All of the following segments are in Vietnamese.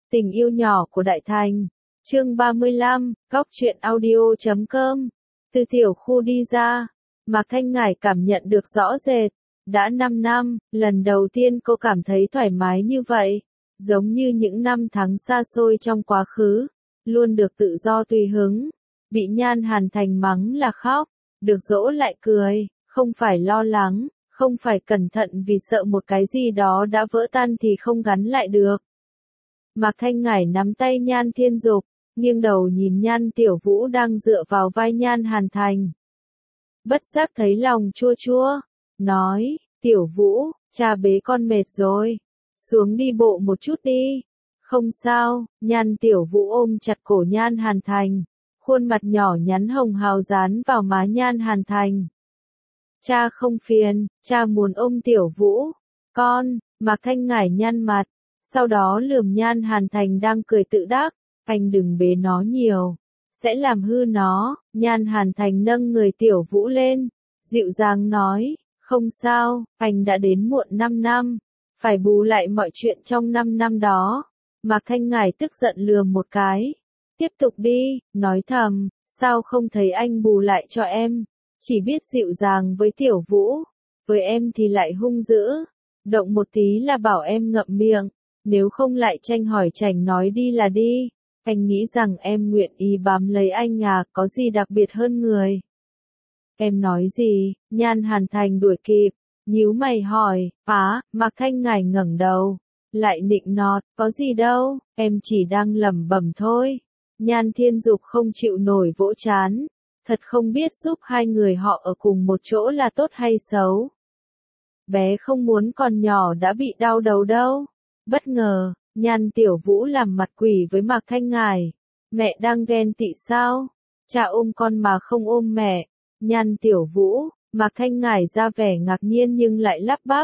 Tình yêu nhỏ của Đại Thành. Chương 35, Góc truyện audio.com. Từ tiểu khu đi ra, Mạc Thanh Ngải cảm nhận được rõ rệt. Đã 5 năm, lần đầu tiên cô cảm thấy thoải mái như vậy. Giống như những năm tháng xa xôi trong quá khứ. Luôn được tự do tùy hứng. Bị Nhan Hàn Thành mắng là khóc. Được dỗ lại cười. Không phải lo lắng. Không phải cẩn thận vì sợ một cái gì đó đã vỡ tan thì không gắn lại được. Mạc Thanh Ngải nắm tay Nhan Thiên Dục, nghiêng đầu nhìn Nhan Tiểu Vũ đang dựa vào vai Nhan Hàn Thành. Bất giác thấy lòng chua chua, nói, Tiểu Vũ, cha bế con mệt rồi, xuống đi bộ một chút đi. Không sao, Nhan Tiểu Vũ ôm chặt cổ Nhan Hàn Thành, khuôn mặt nhỏ nhắn hồng hào dán vào má Nhan Hàn Thành. Cha không phiền, cha muốn ôm Tiểu Vũ. Con, Mạc Thanh Ngải nhăn mặt. Sau đó lườm Nhan Hàn Thành đang cười tự đắc, anh đừng bế nó nhiều, sẽ làm hư nó. Nhan Hàn Thành nâng người Tiểu Vũ lên, dịu dàng nói, không sao, anh đã đến muộn 5 năm, phải bù lại mọi chuyện trong 5 năm đó. Mạc Thanh Ngải tức giận lườm một cái, tiếp tục đi, nói thầm, sao không thấy anh bù lại cho em, chỉ biết dịu dàng với Tiểu Vũ, với em thì lại hung dữ, động một tí là bảo em ngậm miệng. Nếu không lại tranh hỏi chảnh nói đi là đi, anh nghĩ rằng em nguyện ý bám lấy anh à, có gì đặc biệt hơn người. Em nói gì? Nhan Hàn Thành đuổi kịp, nhíu mày hỏi, Mạc Thanh Ngải ngẩng đầu, lại nịnh nọt, có gì đâu, em chỉ đang lẩm bẩm thôi. Nhan Thiên Dục không chịu nổi vỗ trán, thật không biết giúp hai người họ ở cùng một chỗ là tốt hay xấu. Bé không muốn còn nhỏ đã bị đau đầu đâu. Bất ngờ, Nhan Tiểu Vũ làm mặt quỷ với Mạc Thanh Ngải. Mẹ đang ghen tị sao? Cha ôm con mà không ôm mẹ. Nhan Tiểu Vũ, Mạc Thanh Ngải ra vẻ ngạc nhiên nhưng lại lắp bắp.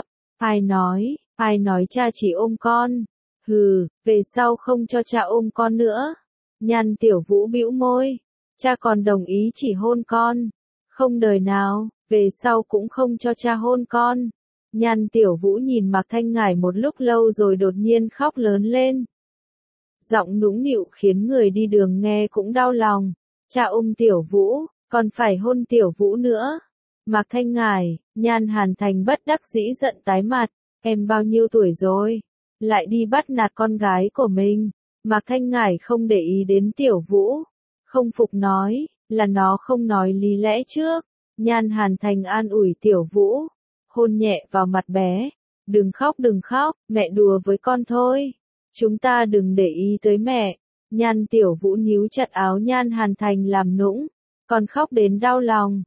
Ai nói cha chỉ ôm con? Hừ, về sau không cho cha ôm con nữa. Nhan Tiểu Vũ bĩu môi. Cha còn đồng ý chỉ hôn con. Không đời nào, về sau cũng không cho cha hôn con. Nhan Tiểu Vũ nhìn Mạc Thanh Ngải một lúc lâu rồi đột nhiên khóc lớn lên. Giọng nũng nịu khiến người đi đường nghe cũng đau lòng. Cha ôm Tiểu Vũ, còn phải hôn Tiểu Vũ nữa. Mạc Thanh Ngải, Nhan Hàn Thành bất đắc dĩ giận tái mặt. Em bao nhiêu tuổi rồi? Lại đi bắt nạt con gái của mình. Mạc Thanh Ngải không để ý đến Tiểu Vũ. Không phục nói, là nó không nói lý lẽ trước. Nhan Hàn Thành an ủi Tiểu Vũ. Hôn nhẹ vào mặt bé. Đừng khóc, mẹ đùa với con thôi. Chúng ta đừng để ý tới mẹ. Nhan Tiểu Vũ níu chặt áo Nhan Hàn Thành làm nũng. Con khóc đến đau lòng.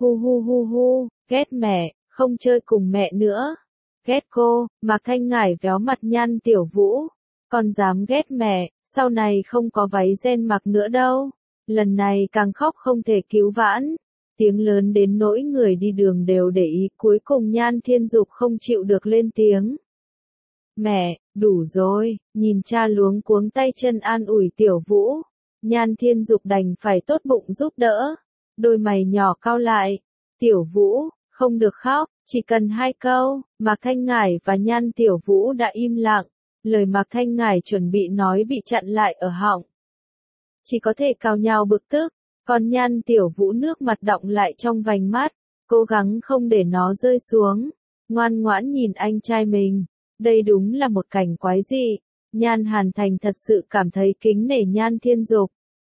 Hu, ghét mẹ, không chơi cùng mẹ nữa. Ghét cô, Mạc Thanh Ngải véo mặt Nhan Tiểu Vũ. Con dám ghét mẹ, sau này không có váy ren mặc nữa đâu. Lần này càng khóc không thể cứu vãn. Tiếng lớn đến nỗi người đi đường đều để ý, cuối cùng Nhan Thiên Dục không chịu được lên tiếng. Mẹ, đủ rồi, nhìn cha luống cuống tay chân an ủi Tiểu Vũ. Nhan Thiên Dục đành phải tốt bụng giúp đỡ. Đôi mày nhỏ cau lại. Tiểu Vũ, không được khóc, chỉ cần 2 câu. Mạc Thanh Ngải và Nhan Tiểu Vũ đã im lặng. Lời Mạc Thanh Ngải chuẩn bị nói bị chặn lại ở họng. Chỉ có thể cào nhào bực tức. Còn Nhan Tiểu Vũ nước mặt đọng lại trong vành mắt, cố gắng không để nó rơi xuống, ngoan ngoãn nhìn anh trai mình. Đây đúng là một cảnh quái dị. Nhan Hàn Thành thật sự cảm thấy kính nể Nhan Thiên Dục.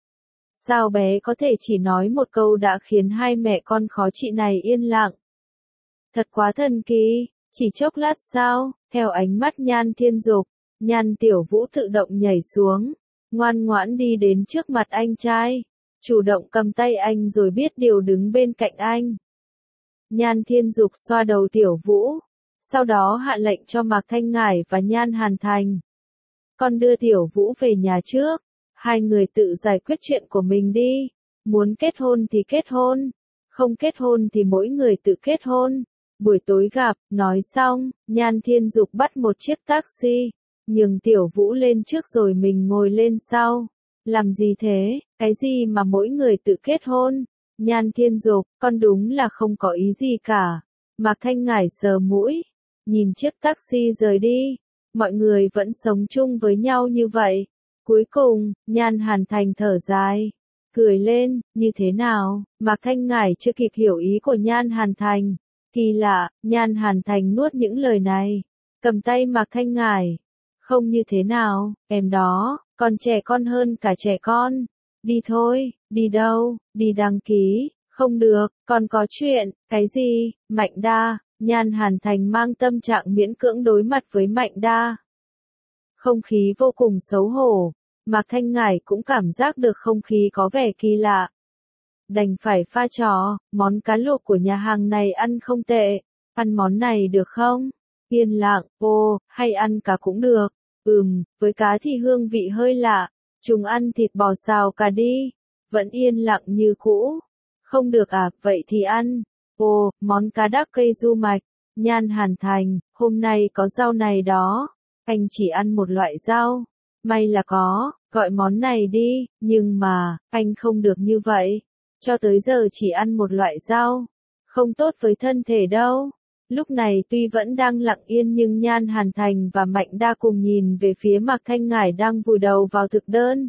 Sao bé có thể chỉ nói một câu đã khiến hai mẹ con khó trị này yên lặng? Thật quá thần kỳ, chỉ chốc lát sau, theo ánh mắt Nhan Thiên Dục, Nhan Tiểu Vũ tự động nhảy xuống, ngoan ngoãn đi đến trước mặt anh trai. Chủ động cầm tay anh rồi biết điều đứng bên cạnh anh. Nhan Thiên Dục xoa đầu Tiểu Vũ, sau đó hạ lệnh cho Mạc Thanh Ngải và Nhan Hàn Thành. Con đưa Tiểu Vũ về nhà trước, hai người tự giải quyết chuyện của mình đi, muốn kết hôn thì kết hôn, không kết hôn thì mỗi người tự kết hôn. Buổi tối gặp, nói xong, Nhan Thiên Dục bắt một chiếc taxi, nhường Tiểu Vũ lên trước rồi mình ngồi lên sau. Làm gì thế, cái gì mà mỗi người tự kết hôn? Nhan Thiên Dục, con đúng là không có ý gì cả. Mạc Thanh Ngải sờ mũi, nhìn chiếc taxi rời đi. Mọi người vẫn sống chung với nhau như vậy. Cuối cùng, Nhan Hàn Thành thở dài, cười lên, như thế nào, Mạc Thanh Ngải chưa kịp hiểu ý của Nhan Hàn Thành. Kỳ lạ, Nhan Hàn Thành nuốt những lời này, cầm tay Mạc Thanh Ngải. Không như thế nào, em đó, còn trẻ con hơn cả trẻ con. Đi thôi, đi đâu, đi đăng ký, không được, còn có chuyện, cái gì, Mạnh Đa, Nhan Hàn Thành mang tâm trạng miễn cưỡng đối mặt với Mạnh Đa. Không khí vô cùng xấu hổ, Mạc Thanh Ngải cũng cảm giác được không khí có vẻ kỳ lạ. Đành phải pha trò, món cá luộc của nhà hàng này ăn không tệ, ăn món này được không? Yên lặng, hay ăn cá cũng được, với cá thì hương vị hơi lạ, chúng ăn thịt bò xào cá đi, vẫn yên lặng như cũ. Không được à, vậy thì ăn, món cá đắc cây du mạch, Nhan Hàn Thành, hôm nay có rau này đó, anh chỉ ăn một loại rau, may là có, gọi món này đi, nhưng mà, anh không được như vậy, cho tới giờ chỉ ăn một loại rau, không tốt với thân thể đâu. Lúc này tuy vẫn đang lặng yên nhưng Nhan Hàn Thành và Mạnh Đa cùng nhìn về phía Mạc Thanh Ngải đang vùi đầu vào thực đơn.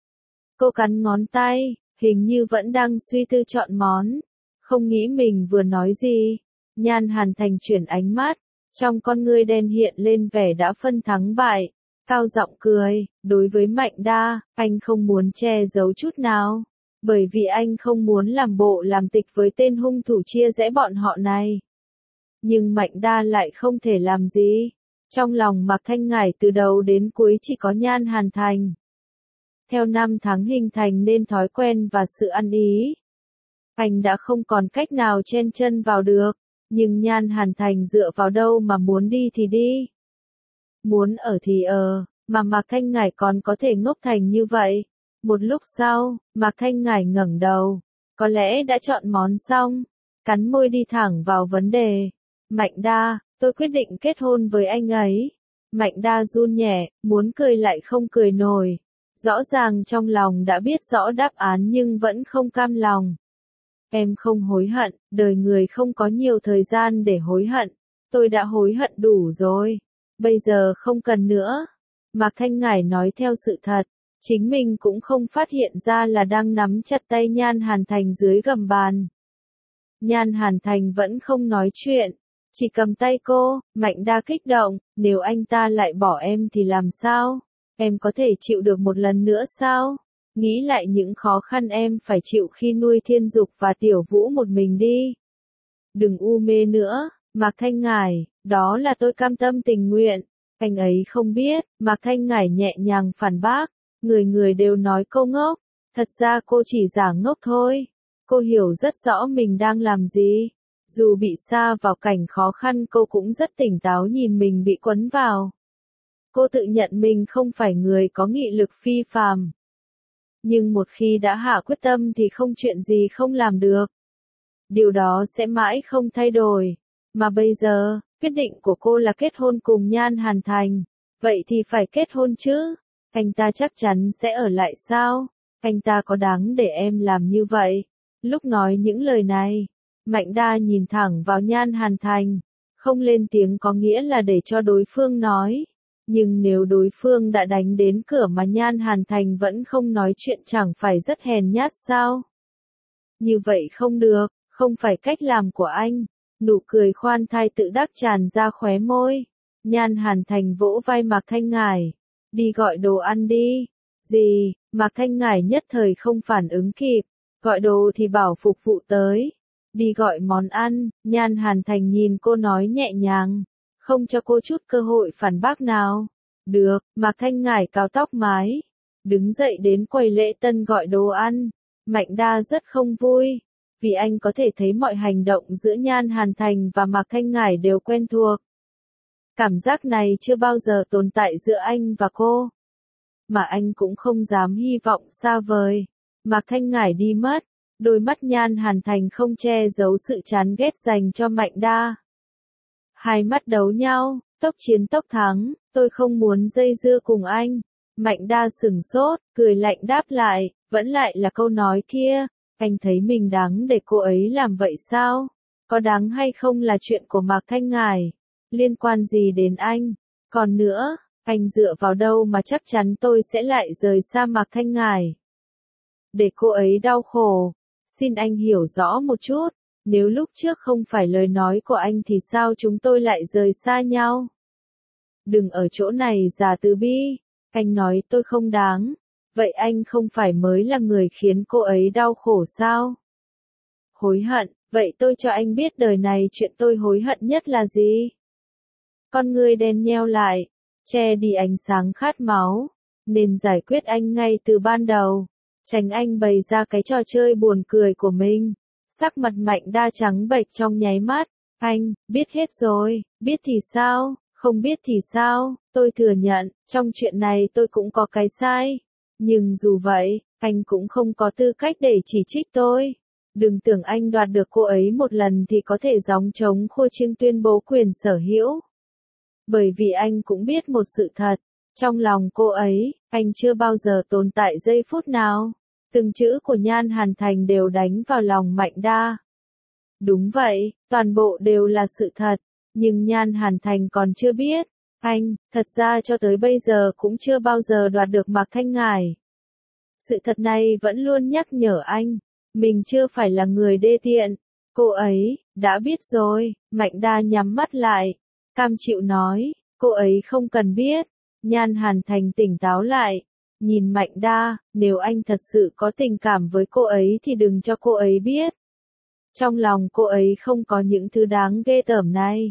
Cô cắn ngón tay, hình như vẫn đang suy tư chọn món, không nghĩ mình vừa nói gì. Nhan Hàn Thành chuyển ánh mắt, trong con ngươi đen hiện lên vẻ đã phân thắng bại, cao giọng cười, đối với Mạnh Đa, anh không muốn che giấu chút nào, bởi vì anh không muốn làm bộ làm tịch với tên hung thủ chia rẽ bọn họ này. Nhưng Mạnh Đa lại không thể làm gì. Trong lòng Mạc Thanh Ngải từ đầu đến cuối chỉ có Nhan Hàn Thành. Theo năm tháng hình thành nên thói quen và sự ăn ý. Anh đã không còn cách nào chen chân vào được, nhưng Nhan Hàn Thành dựa vào đâu mà muốn đi thì đi. Muốn ở thì ở, mà Mạc Thanh Ngải còn có thể ngốc thành như vậy. Một lúc sau, Mạc Thanh Ngải ngẩng đầu, có lẽ đã chọn món xong, cắn môi đi thẳng vào vấn đề. Mạnh Đa, tôi quyết định kết hôn với anh ấy. Mạnh Đa run nhẹ, muốn cười lại không cười nổi. Rõ ràng trong lòng đã biết rõ đáp án nhưng vẫn không cam lòng. Em không hối hận, đời người không có nhiều thời gian để hối hận. Tôi đã hối hận đủ rồi. Bây giờ không cần nữa. Mạc Thanh Ngải nói theo sự thật. Chính mình cũng không phát hiện ra là đang nắm chặt tay Nhan Hàn Thành dưới gầm bàn. Nhan Hàn Thành vẫn không nói chuyện. Chỉ cầm tay cô, Mạnh Đa kích động, nếu anh ta lại bỏ em thì làm sao? Em có thể chịu được một lần nữa sao? Nghĩ lại những khó khăn em phải chịu khi nuôi Thiên Dục và Tiểu Vũ một mình đi. Đừng u mê nữa, Mạc Thanh Ngải, đó là tôi cam tâm tình nguyện. Anh ấy không biết, Mạc Thanh Ngải nhẹ nhàng phản bác, người người đều nói cô ngốc. Thật ra cô chỉ giả ngốc thôi. Cô hiểu rất rõ mình đang làm gì. Dù bị sa vào cảnh khó khăn cô cũng rất tỉnh táo nhìn mình bị quấn vào. Cô tự nhận mình không phải người có nghị lực phi phàm. Nhưng một khi đã hạ quyết tâm thì không chuyện gì không làm được. Điều đó sẽ mãi không thay đổi. Mà bây giờ, quyết định của cô là kết hôn cùng Nhan Hàn Thành. Vậy thì phải kết hôn chứ. Anh ta chắc chắn sẽ ở lại sao? Anh ta có đáng để em làm như vậy? Lúc nói những lời này, Mạnh Đa nhìn thẳng vào Nhan Hàn Thành. Không lên tiếng có nghĩa là để cho đối phương nói. Nhưng nếu đối phương đã đánh đến cửa mà Nhan Hàn Thành vẫn không nói chuyện chẳng phải rất hèn nhát sao? Như vậy không được, không phải cách làm của anh. Nụ cười khoan thai tự đắc tràn ra khóe môi. Nhan Hàn Thành vỗ vai Mạc Thanh Ngải. Đi gọi đồ ăn đi. Gì? Mạc Thanh Ngải nhất thời không phản ứng kịp. Gọi đồ thì bảo phục vụ tới. Đi gọi món ăn, Nhan Hàn Thành nhìn cô nói nhẹ nhàng. Không cho cô chút cơ hội phản bác nào. Được, Mạc Thanh Ngải cào tóc mái. Đứng dậy đến quầy lễ tân gọi đồ ăn. Mạnh Đa rất không vui. Vì anh có thể thấy mọi hành động giữa Nhan Hàn Thành và Mạc Thanh Ngải đều quen thuộc. Cảm giác này chưa bao giờ tồn tại giữa anh và cô. Mà anh cũng không dám hy vọng xa vời. Mạc Thanh Ngải đi mất. Đôi mắt Nhan Hàn Thành không che giấu sự chán ghét dành cho Mạnh Đa. Hai mắt đấu nhau, tốc chiến tốc thắng, tôi không muốn dây dưa cùng anh. Mạnh Đa sửng sốt, cười lạnh đáp lại, vẫn lại là câu nói kia. Anh thấy mình đáng để cô ấy làm vậy sao? Có đáng hay không là chuyện của Mạc Thanh Ngải. Liên quan gì đến anh? Còn nữa, Anh dựa vào đâu mà chắc chắn tôi sẽ lại rời xa Mạc Thanh Ngải? Để cô ấy đau khổ. Xin anh hiểu rõ một chút. Nếu lúc trước không phải lời nói của anh thì sao chúng tôi lại rời xa nhau? Đừng ở chỗ này giả từ bi. Anh nói tôi không đáng. Vậy anh không phải mới là người khiến cô ấy đau khổ sao? Hối hận, vậy tôi cho anh biết đời này chuyện tôi hối hận nhất là gì? Con người đen nheo lại, che đi ánh sáng khát máu, nên giải quyết anh ngay từ ban đầu. Tránh anh bày ra cái trò chơi buồn cười của mình. Sắc mặt Mạnh Đa trắng bệch trong nháy mắt. Anh, biết hết rồi, biết thì sao, không biết thì sao, tôi thừa nhận, trong chuyện này tôi cũng có cái sai. Nhưng dù vậy, anh cũng không có tư cách để chỉ trích tôi. Đừng tưởng anh đoạt được cô ấy một lần thì có thể gióng trống khua chiêng tuyên bố quyền sở hữu. Bởi vì anh cũng biết một sự thật, trong lòng cô ấy, anh chưa bao giờ tồn tại giây phút nào. Từng chữ của Nhan Hàn Thành đều đánh vào lòng Mạnh Đa. Đúng vậy, toàn bộ đều là sự thật, nhưng Nhan Hàn Thành còn chưa biết. Anh, thật ra cho tới bây giờ cũng chưa bao giờ đoạt được Mạc Thanh Ngải. Sự thật này vẫn luôn nhắc nhở anh, mình chưa phải là người đê tiện. Cô ấy, đã biết rồi, Mạnh Đa nhắm mắt lại, cam chịu nói, cô ấy không cần biết. Nhan Hàn Thành tỉnh táo lại, nhìn Mạnh Đa, nếu anh thật sự có tình cảm với cô ấy thì đừng cho cô ấy biết. Trong lòng cô ấy không có những thứ đáng ghê tởm này.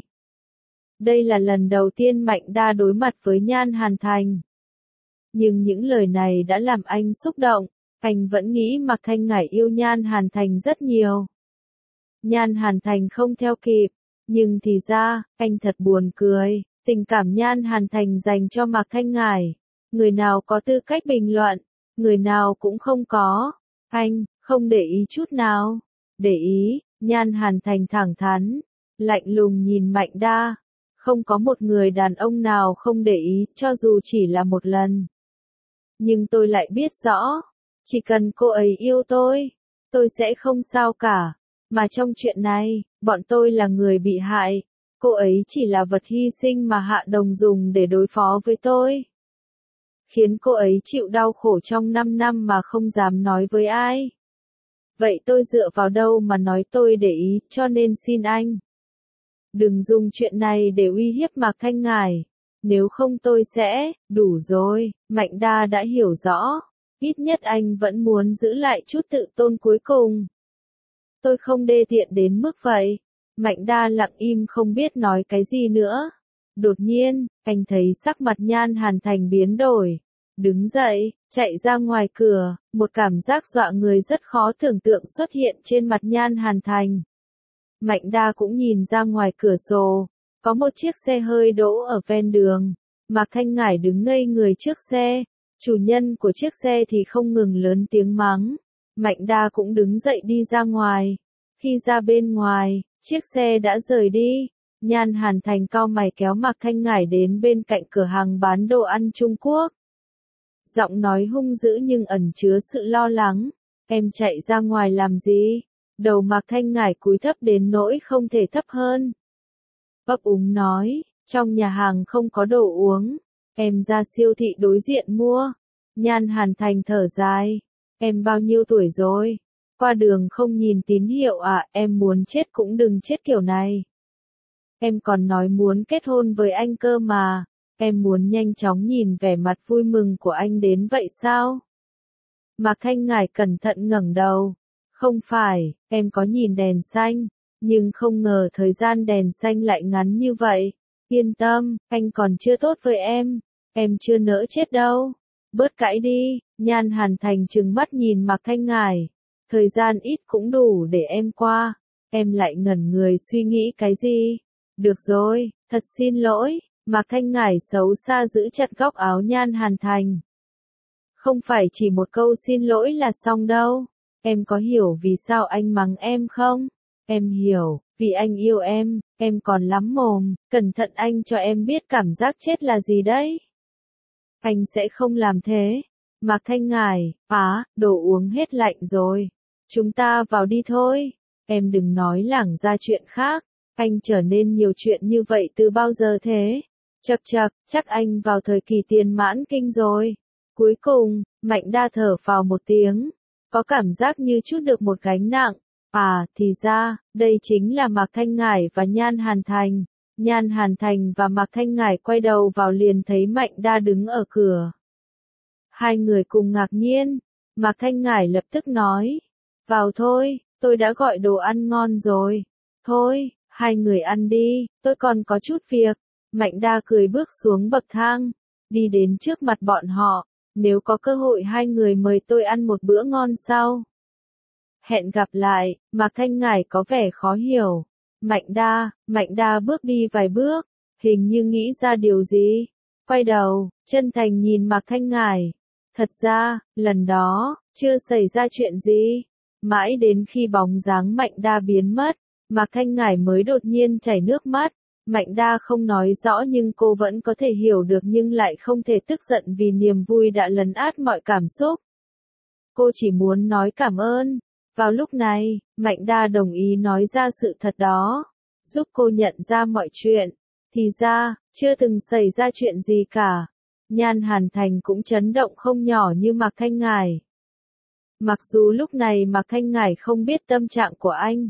Đây là lần đầu tiên Mạnh Đa đối mặt với Nhan Hàn Thành. Nhưng những lời này đã làm anh xúc động, anh vẫn nghĩ Mạc Thanh Ngải yêu Nhan Hàn Thành rất nhiều. Nhan Hàn Thành không theo kịp, nhưng thì ra, anh thật buồn cười, tình cảm Nhan Hàn Thành dành cho Mạc Thanh Ngải. Người nào có tư cách bình luận, người nào cũng không có. Anh, không để ý chút nào. Để ý, Nhan Hàn Thành thẳng thắn, lạnh lùng nhìn Mạnh Đa. Không có một người đàn ông nào không để ý, cho dù chỉ là một lần. Nhưng tôi lại biết rõ, chỉ cần cô ấy yêu tôi sẽ không sao cả. Mà trong chuyện này, bọn tôi là người bị hại. Cô ấy chỉ là vật hy sinh mà Hạ Đồng dùng để đối phó với tôi. Khiến cô ấy chịu đau khổ trong 5 năm mà không dám nói với ai. Vậy tôi dựa vào đâu mà nói tôi để ý, cho nên xin anh. Đừng dùng chuyện này để uy hiếp Mạc Thanh Ngải. Nếu không tôi sẽ, đủ rồi, Mạnh Đa đã hiểu rõ. Ít nhất anh vẫn muốn giữ lại chút tự tôn cuối cùng. Tôi không đê tiện đến mức vậy. Mạnh Đa lặng im không biết nói cái gì nữa. Đột nhiên, anh thấy sắc mặt Nhan Hàn Thành biến đổi. Đứng dậy, chạy ra ngoài cửa, một cảm giác dọa người rất khó tưởng tượng xuất hiện trên mặt Nhan Hàn Thành. Mạnh Đa cũng nhìn ra ngoài cửa sổ, có một chiếc xe hơi đỗ ở ven đường. Mạc Thanh Ngải đứng ngây người trước xe, chủ nhân của chiếc xe thì không ngừng lớn tiếng mắng. Mạnh Đa cũng đứng dậy đi ra ngoài. Khi ra bên ngoài, chiếc xe đã rời đi. Nhan Hàn Thành cau mày kéo Mạc Thanh Ngải đến bên cạnh cửa hàng bán đồ ăn Trung Quốc. Giọng nói hung dữ nhưng ẩn chứa sự lo lắng. Em chạy ra ngoài làm gì? Đầu Mạc Thanh Ngải cúi thấp đến nỗi không thể thấp hơn. Ấp úng nói, trong nhà hàng không có đồ uống. Em ra siêu thị đối diện mua. Nhan Hàn Thành thở dài. Em bao nhiêu tuổi rồi? Qua đường không nhìn tín hiệu à, em muốn chết cũng đừng chết kiểu này. Em còn nói muốn kết hôn với anh cơ mà. Em muốn nhanh chóng nhìn vẻ mặt vui mừng của anh đến vậy sao? Mạc Thanh Ngải cẩn thận ngẩng đầu. Không phải, em có nhìn đèn xanh, nhưng không ngờ thời gian đèn xanh lại ngắn như vậy. Yên tâm, anh còn chưa tốt với em chưa nỡ chết đâu. Bớt cãi đi, Nhan Hàn Thành trừng mắt nhìn Mạc Thanh Ngải. Thời gian ít cũng đủ để em qua. Em lại ngẩn người suy nghĩ cái gì? Được rồi, thật xin lỗi. Mạc Thanh Ngải xấu xa giữ chặt góc áo Nhan Hàn Thành. Không phải chỉ một câu xin lỗi là xong đâu. Em có hiểu vì sao anh mắng em không? Em hiểu, vì anh yêu em còn lắm mồm, cẩn thận anh cho em biết cảm giác chết là gì đấy. Anh sẽ không làm thế. Mạc Thanh Ngải, đồ uống hết lạnh rồi. Chúng ta vào đi thôi. Em đừng nói lảng ra chuyện khác. Anh trở nên nhiều chuyện như vậy từ bao giờ thế? Chậc chậc, chắc anh vào thời kỳ tiền mãn kinh rồi. Cuối cùng, Mạnh Đa thở phào một tiếng, có cảm giác như trút được một gánh nặng. À, thì ra, đây chính là Mạc Thanh Ngải và Nhan Hàn Thành. Nhan Hàn Thành và Mạc Thanh Ngải quay đầu vào liền thấy Mạnh Đa đứng ở cửa. Hai người cùng ngạc nhiên, Mạc Thanh Ngải lập tức nói, vào thôi, tôi đã gọi đồ ăn ngon rồi. Thôi, hai người ăn đi, tôi còn có chút việc. Mạnh Đa cười bước xuống bậc thang, đi đến trước mặt bọn họ, nếu có cơ hội hai người mời tôi ăn một bữa ngon sau. Hẹn gặp lại, Mạc Thanh Ngải có vẻ khó hiểu. Mạnh Đa bước đi vài bước, hình như nghĩ ra điều gì. Quay đầu, chân thành nhìn Mạc Thanh Ngải. Thật ra, lần đó, chưa xảy ra chuyện gì. Mãi đến khi bóng dáng Mạnh Đa biến mất, Mạc Thanh Ngải mới đột nhiên chảy nước mắt. Mạnh Đa không nói rõ nhưng cô vẫn có thể hiểu được nhưng lại không thể tức giận vì niềm vui đã lấn át mọi cảm xúc. Cô chỉ muốn nói cảm ơn. Vào lúc này, Mạnh Đa đồng ý nói ra sự thật đó, giúp cô nhận ra mọi chuyện. Thì ra, chưa từng xảy ra chuyện gì cả. Nhan Hàn Thành cũng chấn động không nhỏ như Mạc Thanh Ngải. Mặc dù lúc này Mạc Thanh Ngải không biết tâm trạng của anh.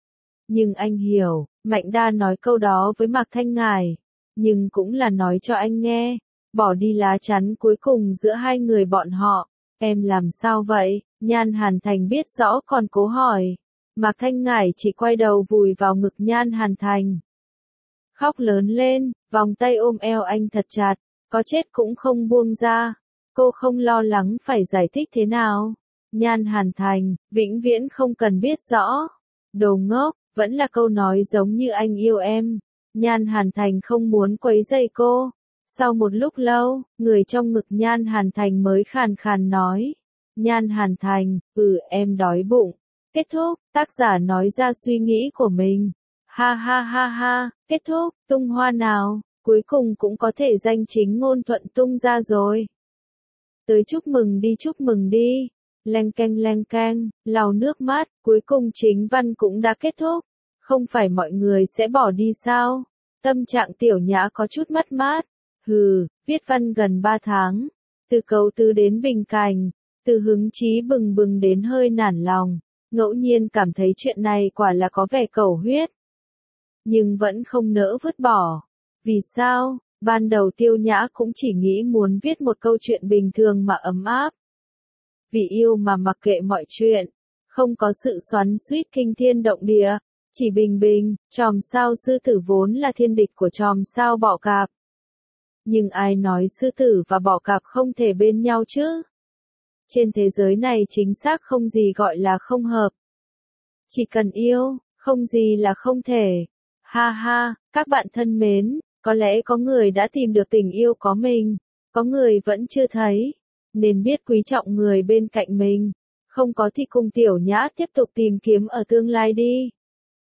Nhưng anh hiểu, Mạnh Đa nói câu đó với Mạc Thanh Ngải, nhưng cũng là nói cho anh nghe, bỏ đi lá chắn cuối cùng giữa hai người bọn họ. Em làm sao vậy? Nhan Hàn Thành biết rõ còn cố hỏi. Mạc Thanh Ngải chỉ quay đầu vùi vào ngực Nhan Hàn Thành. Khóc lớn lên, vòng tay ôm eo anh thật chặt, có chết cũng không buông ra. Cô không lo lắng phải giải thích thế nào. Nhan Hàn Thành, vĩnh viễn không cần biết rõ. Đồ ngốc, vẫn là câu nói giống như anh yêu em. Nhan Hàn Thành không muốn quấy rầy cô. Sau một lúc lâu, người trong ngực Nhan Hàn Thành mới khàn khàn nói. Nhan Hàn Thành, em đói bụng. Kết thúc, tác giả nói ra suy nghĩ của mình. Ha ha ha ha, kết thúc, tung hoa nào, cuối cùng cũng có thể danh chính ngôn thuận tung ra rồi. Tới chúc mừng đi. Leng keng, lau nước mắt, cuối cùng chính văn cũng đã kết thúc. Không phải mọi người sẽ bỏ đi sao? Tâm trạng Tiểu Nhã có chút mất mát. Viết văn gần 3 tháng. Từ cấu tứ đến bình cảnh. Từ hứng chí bừng bừng đến hơi nản lòng. Ngẫu nhiên cảm thấy chuyện này quả là có vẻ cầu huyết. Nhưng vẫn không nỡ vứt bỏ. Vì sao? Ban đầu Tiêu Nhã cũng chỉ nghĩ muốn viết một câu chuyện bình thường mà ấm áp. Vì yêu mà mặc kệ mọi chuyện. Không có sự xoắn xuýt kinh thiên động địa. Chỉ bình bình, chòm sao sư tử vốn là thiên địch của chòm sao bọ cạp. Nhưng ai nói sư tử và bọ cạp không thể bên nhau chứ? Trên thế giới này chính xác không gì gọi là không hợp. Chỉ cần yêu, không gì là không thể. Ha ha, các bạn thân mến, có lẽ có người đã tìm được tình yêu có mình, có người vẫn chưa thấy, nên biết quý trọng người bên cạnh mình. Không có thì cùng Tiểu Nhã tiếp tục tìm kiếm ở tương lai đi.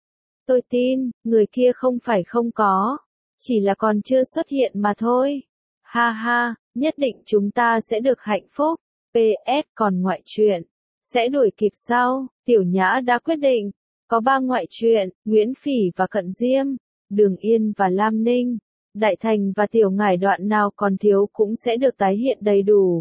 Tôi tin, người kia không phải không có, chỉ là còn chưa xuất hiện mà thôi. Ha ha, nhất định chúng ta sẽ được hạnh phúc. PS còn ngoại truyện sẽ đuổi kịp sau. Tiểu Nhã đã quyết định, có 3 ngoại truyện, Nguyễn Phỉ và Cận Diêm, Đường Yên và Lam Ninh, Đại Thành và Tiểu Ngải đoạn nào còn thiếu cũng sẽ được tái hiện đầy đủ.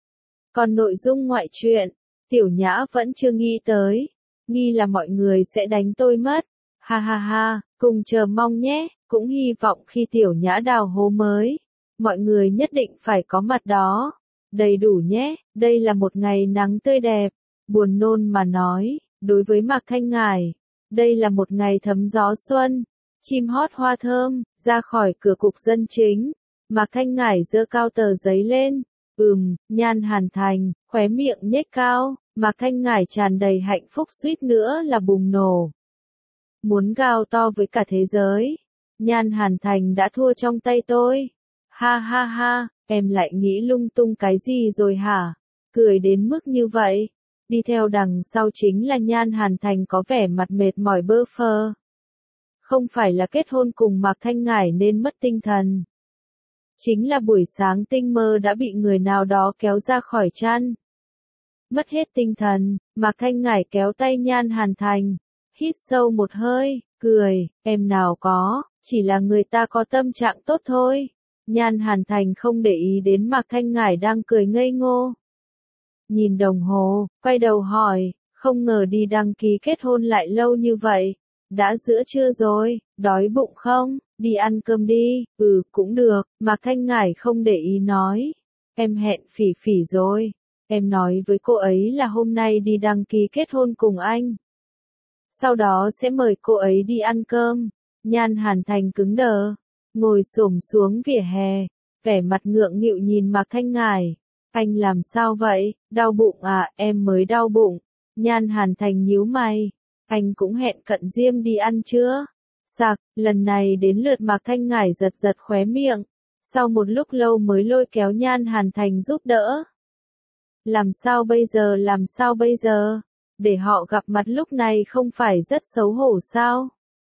Còn nội dung ngoại truyện, Tiểu Nhã vẫn chưa nghĩ tới, nghi là mọi người sẽ đánh tôi mất. Ha ha ha, cùng chờ mong nhé, cũng hy vọng khi Tiểu Nhã đào hố mới, mọi người nhất định phải có mặt đó. Đầy đủ nhé, đây là một ngày nắng tươi đẹp, buồn nôn mà nói, đối với Mạc Thanh Ngải, đây là một ngày thấm gió xuân, chim hót hoa thơm, ra khỏi cửa cục dân chính, Mạc Thanh Ngải giơ cao tờ giấy lên, Nhan Hàn Thành, khóe miệng nhếch cao, Mạc Thanh Ngải tràn đầy hạnh phúc suýt nữa là bùng nổ. Muốn gào to với cả thế giới, Nhan Hàn Thành đã thua trong tay tôi. Ha ha ha, em lại nghĩ lung tung cái gì rồi hả? Cười đến mức như vậy. Đi theo đằng sau chính là Nhan Hàn Thành có vẻ mặt mệt mỏi bơ phơ. Không phải là kết hôn cùng Mạc Thanh Ngải nên mất tinh thần. Chính là buổi sáng tinh mơ đã bị người nào đó kéo ra khỏi chăn. Mất hết tinh thần, Mạc Thanh Ngải kéo tay Nhan Hàn Thành. Hít sâu một hơi, cười, em nào có, chỉ là người ta có tâm trạng tốt thôi. Nhan Hàn Thành không để ý đến Mạc Thanh Ngải đang cười ngây ngô. Nhìn đồng hồ, quay đầu hỏi, không ngờ đi đăng ký kết hôn lại lâu như vậy. Đã giữa trưa rồi, đói bụng không? Đi ăn cơm đi. Cũng được, Mạc Thanh Ngải không để ý nói. Em hẹn Phỉ Phỉ rồi. Em nói với cô ấy là hôm nay đi đăng ký kết hôn cùng anh. Sau đó sẽ mời cô ấy đi ăn cơm. Nhan Hàn Thành cứng đờ, ngồi xổm xuống vỉa hè, vẻ mặt ngượng nghịu nhìn Mạc Thanh Ngải. Anh làm sao vậy? Đau bụng à? Em mới đau bụng. Nhan Hàn Thành nhíu mày. Anh cũng hẹn Cận Diêm đi ăn chưa? Sặc, lần này đến lượt Mạc Thanh Ngải giật giật khóe miệng. Sau một lúc lâu mới lôi kéo Nhan Hàn Thành giúp đỡ. Làm sao bây giờ? Để họ gặp mặt lúc này không phải rất xấu hổ sao?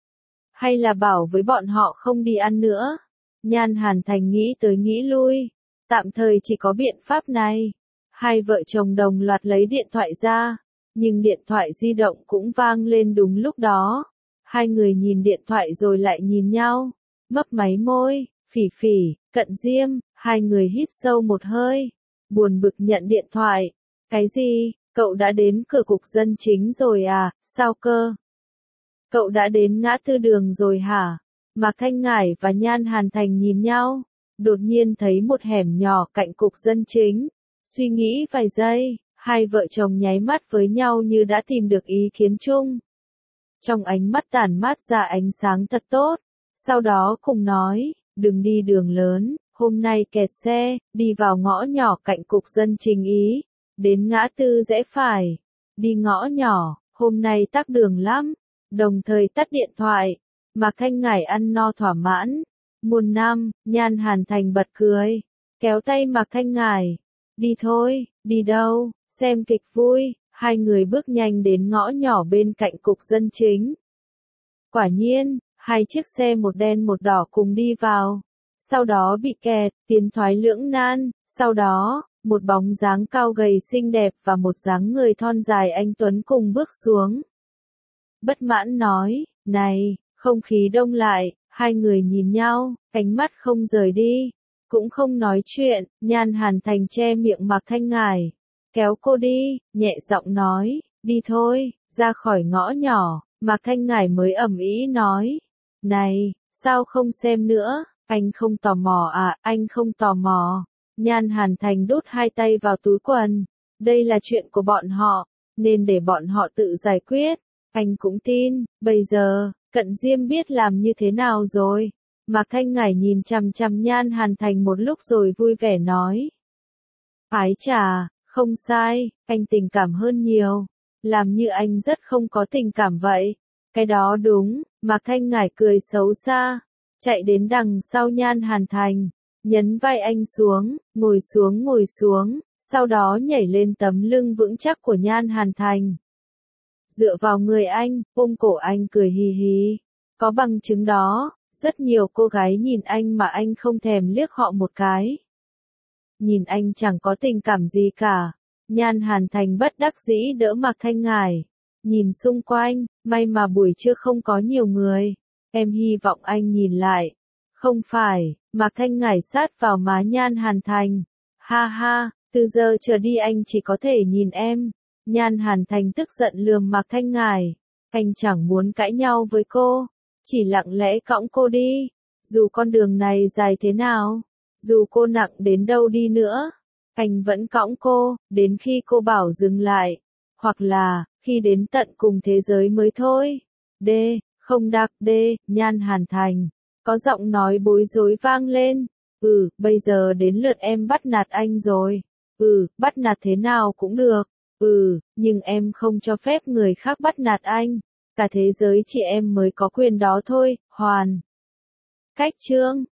Hay là bảo với bọn họ không đi ăn nữa? Nhan Hàn Thành nghĩ tới nghĩ lui. Tạm thời chỉ có biện pháp này. Hai vợ chồng đồng loạt lấy điện thoại ra. Nhưng điện thoại di động cũng vang lên đúng lúc đó. Hai người nhìn điện thoại rồi lại nhìn nhau. Mấp máy môi, Phỉ Phỉ, Cận Diêm, hai người hít sâu một hơi. Buồn bực nhận điện thoại. Cái gì? Cậu đã đến cửa cục dân chính rồi à? Sao cơ? Cậu đã đến ngã tư đường rồi hả? Mạc Thanh Ngải và Nhan Hàn Thành nhìn nhau. Đột nhiên thấy một hẻm nhỏ cạnh cục dân chính. Suy nghĩ vài giây, hai vợ chồng nháy mắt với nhau như đã tìm được ý kiến chung. Trong ánh mắt tản mát ra ánh sáng thật tốt. Sau đó cùng nói, đừng đi đường lớn, hôm nay kẹt xe, đi vào ngõ nhỏ cạnh cục dân chính ý. Đến ngã tư rẽ phải. Đi ngõ nhỏ, hôm nay tắc đường lắm. Đồng thời tắt điện thoại. Mạc Thanh Ngải ăn no thỏa mãn. Muôn năm, Nhan Hàn Thành bật cười. Kéo tay Mạc Thanh Ngải. Đi thôi, đi đâu, xem kịch vui. Hai người bước nhanh đến ngõ nhỏ bên cạnh cục dân chính. Quả nhiên, hai chiếc xe một đen một đỏ cùng đi vào. Sau đó bị kẹt, tiến thoái lưỡng nan. Sau đó, một bóng dáng cao gầy xinh đẹp và một dáng người thon dài anh tuấn cùng bước xuống. Bất mãn nói, này, không khí đông lại, hai người nhìn nhau, ánh mắt không rời đi, cũng không nói chuyện. Nhan Hàn Thành che miệng Mạc Thanh Ngải, kéo cô đi, nhẹ giọng nói, đi thôi, ra khỏi ngõ nhỏ. Mạc Thanh Ngải mới ầm ĩ nói, này, sao không xem nữa, anh không tò mò à? Anh không tò mò. Nhan Hàn Thành đút hai tay vào túi quần. Đây là chuyện của bọn họ, nên để bọn họ tự giải quyết. Anh cũng tin, bây giờ, Cận Diêm biết làm như thế nào rồi. Mạc Thanh Ngải nhìn chằm chằm Nhan Hàn Thành một lúc rồi vui vẻ nói. Ái chà, không sai, anh tình cảm hơn nhiều. Làm như anh rất không có tình cảm vậy. Cái đó đúng, Mạc Thanh Ngải cười xấu xa. Chạy đến đằng sau Nhan Hàn Thành. Nhấn vai anh xuống, ngồi xuống, sau đó nhảy lên tấm lưng vững chắc của Nhan Hàn Thành. Dựa vào người anh, ôm cổ anh cười hì hì. Có bằng chứng đó, rất nhiều cô gái nhìn anh mà anh không thèm liếc họ một cái. Nhìn anh chẳng có tình cảm gì cả. Nhan Hàn Thành bất đắc dĩ đỡ Mạc Thanh Ngải. Nhìn xung quanh, may mà buổi trưa không có nhiều người. Em hy vọng anh nhìn lại. Không phải, Mạc Thanh Ngải sát vào má Nhan Hàn Thành. Ha ha, từ giờ trở đi anh chỉ có thể nhìn em. Nhan Hàn Thành tức giận lườm Mạc Thanh Ngải. Anh chẳng muốn cãi nhau với cô, chỉ lặng lẽ cõng cô đi. Dù con đường này dài thế nào, dù cô nặng đến đâu đi nữa, anh vẫn cõng cô, đến khi cô bảo dừng lại. Hoặc là, khi đến tận cùng thế giới mới thôi. Không đặc Nhan Hàn Thành. Có giọng nói bối rối vang lên. Bây giờ đến lượt em bắt nạt anh rồi. Bắt nạt thế nào cũng được. Nhưng em không cho phép người khác bắt nạt anh. Cả thế giới chỉ em mới có quyền đó thôi. Hoàn. Cách chương